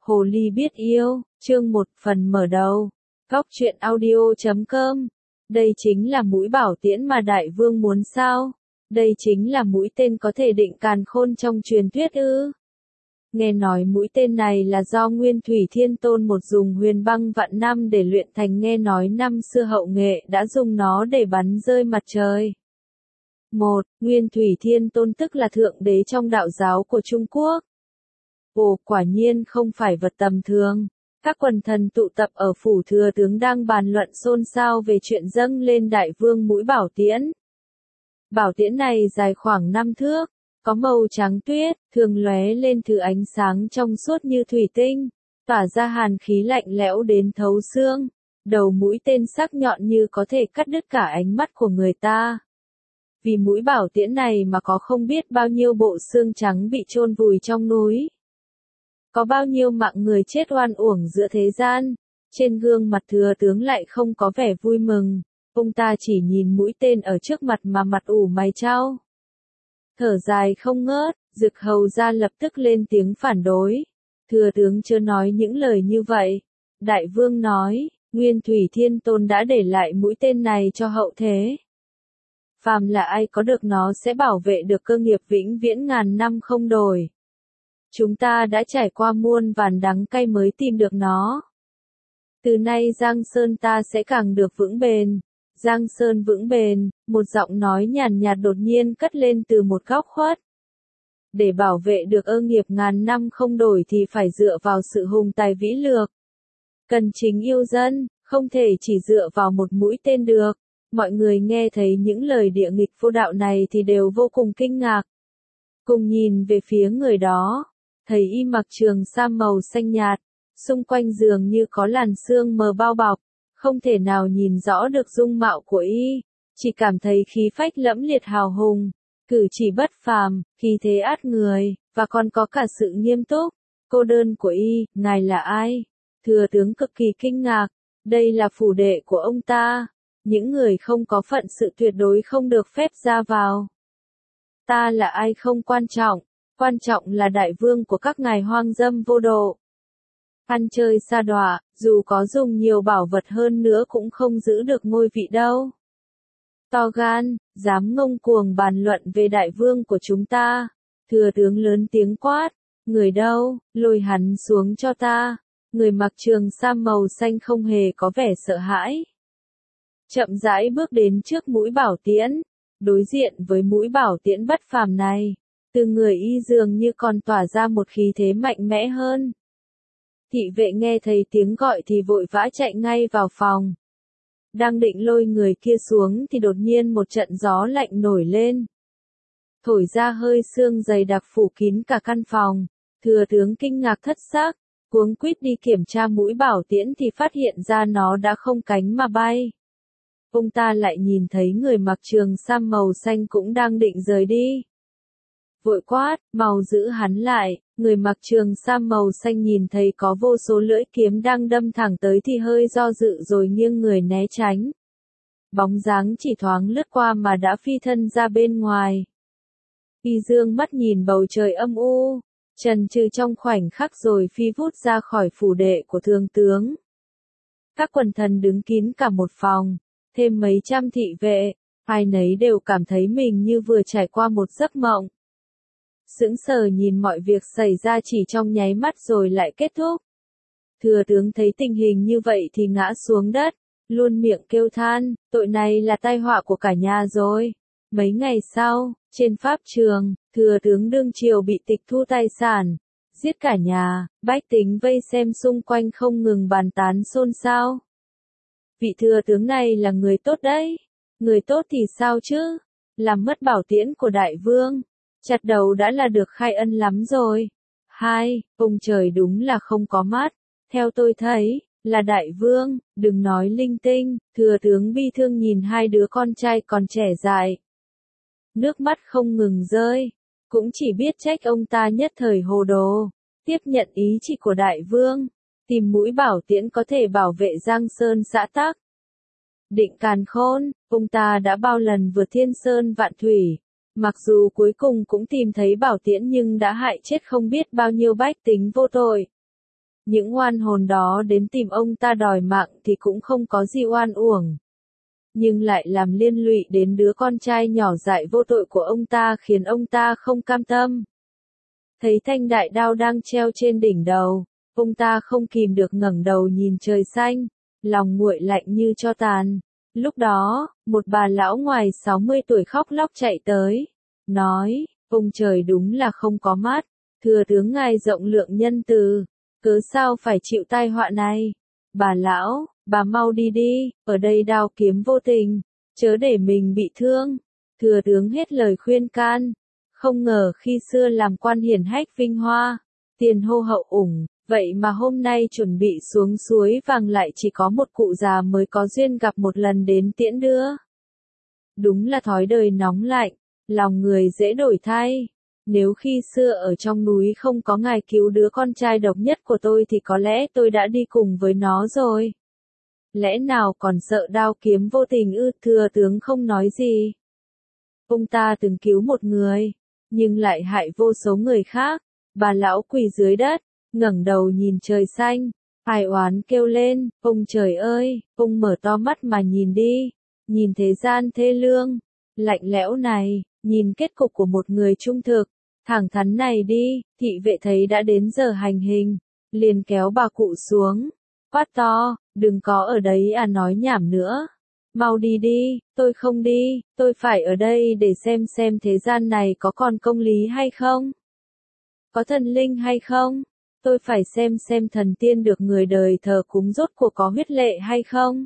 Hồ ly biết yêu, chương 1 phần mở đầu. Góc truyện audio.com. Đây chính là mũi bảo tiễn mà đại vương muốn sao? Đây chính là mũi tên có thể định càn khôn trong truyền thuyết ư? Nghe nói mũi tên này là do Nguyên Thủy Thiên Tôn một dùng huyền băng vạn năm để luyện thành, nghe nói năm xưa hậu nghệ đã dùng nó để bắn rơi mặt trời. Nguyên Thủy Thiên Tôn tức là thượng đế trong đạo giáo của Trung Quốc. Ồ, quả nhiên không phải vật tầm thường. Các quần thần tụ tập ở phủ thừa tướng đang bàn luận xôn xao về chuyện dâng lên đại vương mũi bảo tiễn. Bảo tiễn này dài khoảng 5 thước, có màu trắng tuyết, thường lóe lên thứ ánh sáng trong suốt như thủy tinh, tỏa ra hàn khí lạnh lẽo đến thấu xương. Đầu mũi tên sắc nhọn như có thể cắt đứt cả ánh mắt của người ta. Vì mũi bảo tiễn này mà có không biết bao nhiêu bộ xương trắng bị chôn vùi trong núi. Có bao nhiêu mạng người chết oan uổng giữa thế gian. Trên gương mặt thừa tướng lại không có vẻ vui mừng. Ông ta chỉ nhìn mũi tên ở trước mặt mà mặt ủ mày chau. Thở dài không ngớt, Dực Hầu ra lập tức lên tiếng phản đối. Thừa tướng chưa nói những lời như vậy. Đại vương nói, Nguyên Thủy Thiên Tôn đã để lại mũi tên này cho hậu thế. Phàm là ai có được nó sẽ bảo vệ được cơ nghiệp vĩnh viễn ngàn năm không đổi. Chúng ta đã trải qua muôn vàn đắng cay mới tìm được nó. Từ nay Giang Sơn ta sẽ càng được vững bền. Giang Sơn vững bền, một giọng nói nhàn nhạt đột nhiên cất lên từ một góc khuất. Để bảo vệ được ơ nghiệp ngàn năm không đổi thì phải dựa vào sự hùng tài vĩ lược. Cần chính yêu dân, không thể chỉ dựa vào một mũi tên được. Mọi người nghe thấy những lời địa nghịch vô đạo này thì đều vô cùng kinh ngạc. Cùng nhìn về phía người đó, thấy y mặc trường sam màu xanh nhạt, xung quanh dường như có làn sương mờ bao bọc, không thể nào nhìn rõ được dung mạo của y, chỉ cảm thấy khí phách lẫm liệt hào hùng, cử chỉ bất phàm, khí thế át người, và còn có cả sự nghiêm túc, cô đơn của y. Ngài là ai? Thừa tướng cực kỳ kinh ngạc, đây là phủ đệ của ông ta, những người không có phận sự tuyệt đối không được phép ra vào. Ta là ai không quan trọng là đại vương của các ngài hoang dâm vô độ. Ăn chơi sa đọa, dù có dùng nhiều bảo vật hơn nữa cũng không giữ được ngôi vị đâu. To gan, dám ngông cuồng bàn luận về đại vương của chúng ta. Thừa tướng lớn tiếng quát, người đâu, lôi hắn xuống cho ta. Người mặc trường sam màu xanh không hề có vẻ sợ hãi. Chậm rãi bước đến trước mũi bảo tiễn, đối diện với mũi bảo tiễn bất phàm này. Từ người y dường như còn tỏa ra một khí thế mạnh mẽ hơn. Thị vệ nghe thấy tiếng gọi thì vội vã chạy ngay vào phòng. Đang định lôi người kia xuống thì đột nhiên một trận gió lạnh nổi lên. Thổi ra hơi sương dày đặc phủ kín cả căn phòng. Thừa tướng kinh ngạc thất xác, cuống quýt đi kiểm tra mũi bảo tiễn thì phát hiện ra nó đã không cánh mà bay. Ông ta lại nhìn thấy người mặc trường sam màu xanh cũng đang định rời đi. Vội quát, mau giữ hắn lại. Người mặc trường sam màu xanh nhìn thấy có vô số lưỡi kiếm đang đâm thẳng tới thì hơi do dự rồi nghiêng người né tránh. Bóng dáng chỉ thoáng lướt qua mà đã phi thân ra bên ngoài. Y dương mắt nhìn bầu trời âm u, chần chừ trong khoảnh khắc rồi phi vút ra khỏi phủ đệ của thương tướng. Các quần thần đứng kín cả một phòng, thêm mấy trăm thị vệ, ai nấy đều cảm thấy mình như vừa trải qua một giấc mộng. Sững sờ nhìn mọi việc xảy ra chỉ trong nháy mắt rồi lại kết thúc. Thừa tướng thấy tình hình như vậy thì ngã xuống đất, luôn miệng kêu than, tội này là tai họa của cả nhà rồi. Mấy ngày sau, trên pháp trường, thừa tướng đương triều bị tịch thu tài sản, giết cả nhà, bách tính vây xem xung quanh không ngừng bàn tán xôn xao. Vị thừa tướng này là người tốt đấy, người tốt thì sao chứ, làm mất bảo tiễn của đại vương. Chặt đầu đã là được khai ân lắm rồi. Ông trời đúng là không có mắt. Theo tôi thấy, là đại vương, đừng nói linh tinh. Thừa tướng bi thương nhìn hai đứa con trai còn trẻ dại. Nước mắt không ngừng rơi. Cũng chỉ biết trách ông ta nhất thời hồ đồ. Tiếp nhận ý chỉ của đại vương. Tìm mũi bảo tiễn có thể bảo vệ Giang Sơn xã tắc. Định càn khôn, ông ta đã bao lần vượt thiên sơn vạn thủy. Mặc dù cuối cùng cũng tìm thấy bảo tiễn nhưng đã hại chết không biết bao nhiêu bách tính vô tội. Những oan hồn đó đến tìm ông ta đòi mạng thì cũng không có gì oan uổng. Nhưng lại làm liên lụy đến đứa con trai nhỏ dại vô tội của ông ta khiến ông ta không cam tâm. Thấy thanh đại đao đang treo trên đỉnh đầu, ông ta không kìm được ngẩng đầu nhìn trời xanh, lòng nguội lạnh như tro tàn. Lúc đó, một bà lão ngoài 60 tuổi khóc lóc chạy tới, nói, ông trời đúng là không có mắt, thừa tướng ngài rộng lượng nhân từ, cớ sao phải chịu tai họa này. Bà lão, bà mau đi đi, ở đây đao kiếm vô tình, chớ để mình bị thương. Thừa tướng hết lời khuyên can, không ngờ khi xưa làm quan hiển hách vinh hoa, tiền hô hậu ủng, vậy mà hôm nay chuẩn bị xuống suối vàng lại chỉ có một cụ già mới có duyên gặp một lần đến tiễn đưa. Đúng là thói đời nóng lạnh, lòng người dễ đổi thay. Nếu khi xưa ở trong núi không có ngài cứu đứa con trai độc nhất của tôi thì có lẽ tôi đã đi cùng với nó rồi. Lẽ nào còn sợ đao kiếm vô tình ư? Thừa tướng không nói gì. Ông ta từng cứu một người, nhưng lại hại vô số người khác. Bà lão quỳ dưới đất, ngẩng đầu nhìn trời xanh, ai oán kêu lên, ông trời ơi, ông mở to mắt mà nhìn đi, nhìn thế gian thê lương, lạnh lẽo này, nhìn kết cục của một người trung thực, thẳng thắn này đi. Thị vệ thấy đã đến giờ hành hình, liền kéo bà cụ xuống, quát to, đừng có ở đấy nói nhảm nữa. Mau đi đi, tôi không đi, tôi phải ở đây để xem thế gian này có còn công lý hay không? Có thần linh hay không? Tôi phải xem thần tiên được người đời thờ cúng rốt cuộc có huyết lệ hay không?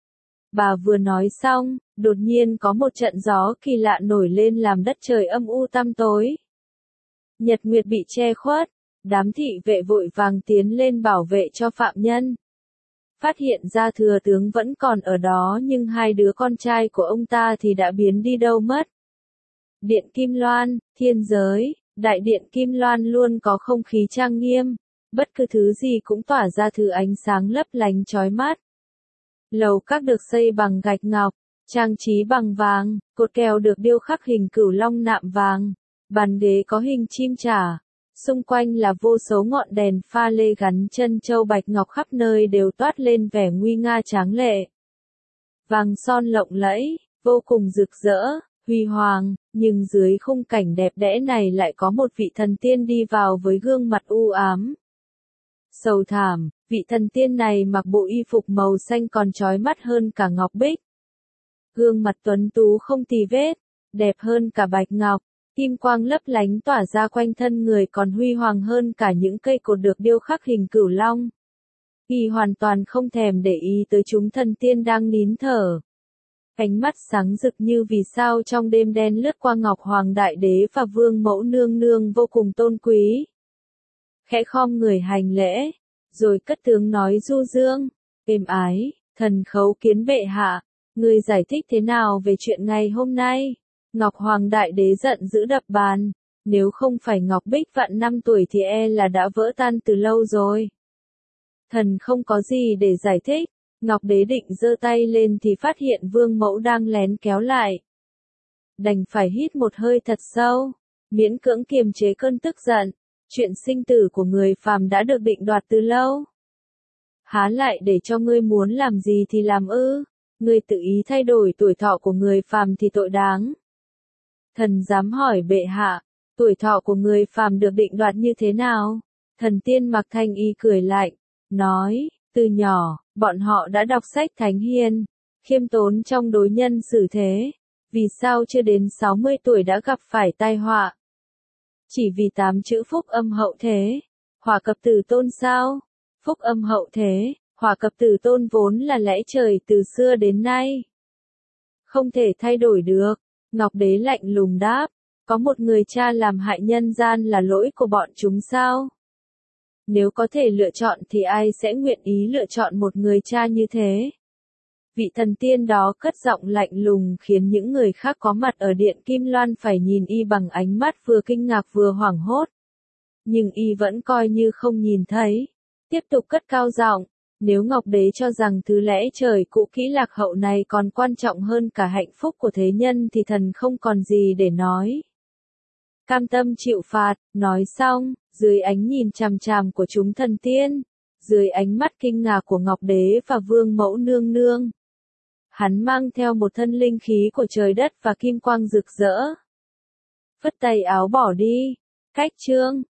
Bà vừa nói xong, đột nhiên có một trận gió kỳ lạ nổi lên làm đất trời âm u tăm tối. Nhật nguyệt bị che khuất, đám thị vệ vội vàng tiến lên bảo vệ cho phạm nhân. Phát hiện ra thừa tướng vẫn còn ở đó nhưng hai đứa con trai của ông ta thì đã biến đi đâu mất. Điện Kim Loan, thiên giới, đại điện Kim Loan luôn có không khí trang nghiêm, bất cứ thứ gì cũng tỏa ra thứ ánh sáng lấp lánh chói mắt. Lầu các được xây bằng gạch ngọc, trang trí bằng vàng, cột kèo được điêu khắc hình cửu long nạm vàng, bàn ghế có hình chim trả. Xung quanh là vô số ngọn đèn pha lê gắn chân châu bạch ngọc khắp nơi đều toát lên vẻ nguy nga tráng lệ. Vàng son lộng lẫy, vô cùng rực rỡ, huy hoàng, nhưng dưới khung cảnh đẹp đẽ này lại có một vị thần tiên đi vào với gương mặt u ám. Sầu thảm, vị thần tiên này mặc bộ y phục màu xanh còn chói mắt hơn cả ngọc bích. Gương mặt tuấn tú không tì vết, đẹp hơn cả bạch ngọc. Kim quang lấp lánh tỏa ra quanh thân người còn huy hoàng hơn cả những cây cột được điêu khắc hình cửu long. Y hoàn toàn không thèm để ý tới chúng thần tiên đang nín thở. Ánh mắt sáng rực như vì sao trong đêm đen lướt qua Ngọc Hoàng Đại Đế và Vương Mẫu Nương Nương vô cùng tôn quý. Khẽ khom người hành lễ, rồi cất tiếng nói du dương, êm ái, thần khấu kiến bệ hạ, người giải thích thế nào về chuyện ngày hôm nay? Ngọc Hoàng Đại Đế giận dữ đập bàn, nếu không phải Ngọc Bích vạn năm tuổi thì là đã vỡ tan từ lâu rồi. Thần không có gì để giải thích. Ngọc Đế định giơ tay lên thì phát hiện Vương Mẫu đang lén kéo lại. Đành phải hít một hơi thật sâu, miễn cưỡng kiềm chế cơn tức giận. Chuyện sinh tử của người phàm đã được định đoạt từ lâu. Há lại để cho ngươi muốn làm gì thì làm ư? Ngươi tự ý thay đổi tuổi thọ của người phàm thì tội đáng. Thần dám hỏi bệ hạ, tuổi thọ của người phàm được định đoạt như thế nào? Thần tiên mặc thanh y cười lạnh, nói, từ nhỏ, bọn họ đã đọc sách thánh hiền, khiêm tốn trong đối nhân xử thế. Vì sao chưa đến 60 tuổi đã gặp phải tai họa? Chỉ vì 8 chữ phúc âm hậu thế, hỏa cập tử tôn sao? Phúc âm hậu thế, hỏa cập tử tôn vốn là lẽ trời từ xưa đến nay. Không thể thay đổi được. Ngọc Đế lạnh lùng đáp, có một người cha làm hại nhân gian là lỗi của bọn chúng sao? Nếu có thể lựa chọn thì ai sẽ nguyện ý lựa chọn một người cha như thế? Vị thần tiên đó cất giọng lạnh lùng khiến những người khác có mặt ở điện Kim Loan phải nhìn y bằng ánh mắt vừa kinh ngạc vừa hoảng hốt. Nhưng y vẫn coi như không nhìn thấy. Tiếp tục cất cao giọng, nếu Ngọc Đế cho rằng thứ lẽ trời cũ kỹ lạc hậu này còn quan trọng hơn cả hạnh phúc của thế nhân thì thần không còn gì để nói. Cam tâm chịu phạt, nói xong, dưới ánh nhìn chằm chằm của chúng thần tiên, Dưới ánh mắt kinh ngạc của Ngọc Đế và Vương Mẫu Nương Nương, hắn mang theo một thân linh khí của trời đất và kim quang rực rỡ. Phất tay áo bỏ đi. Cách chương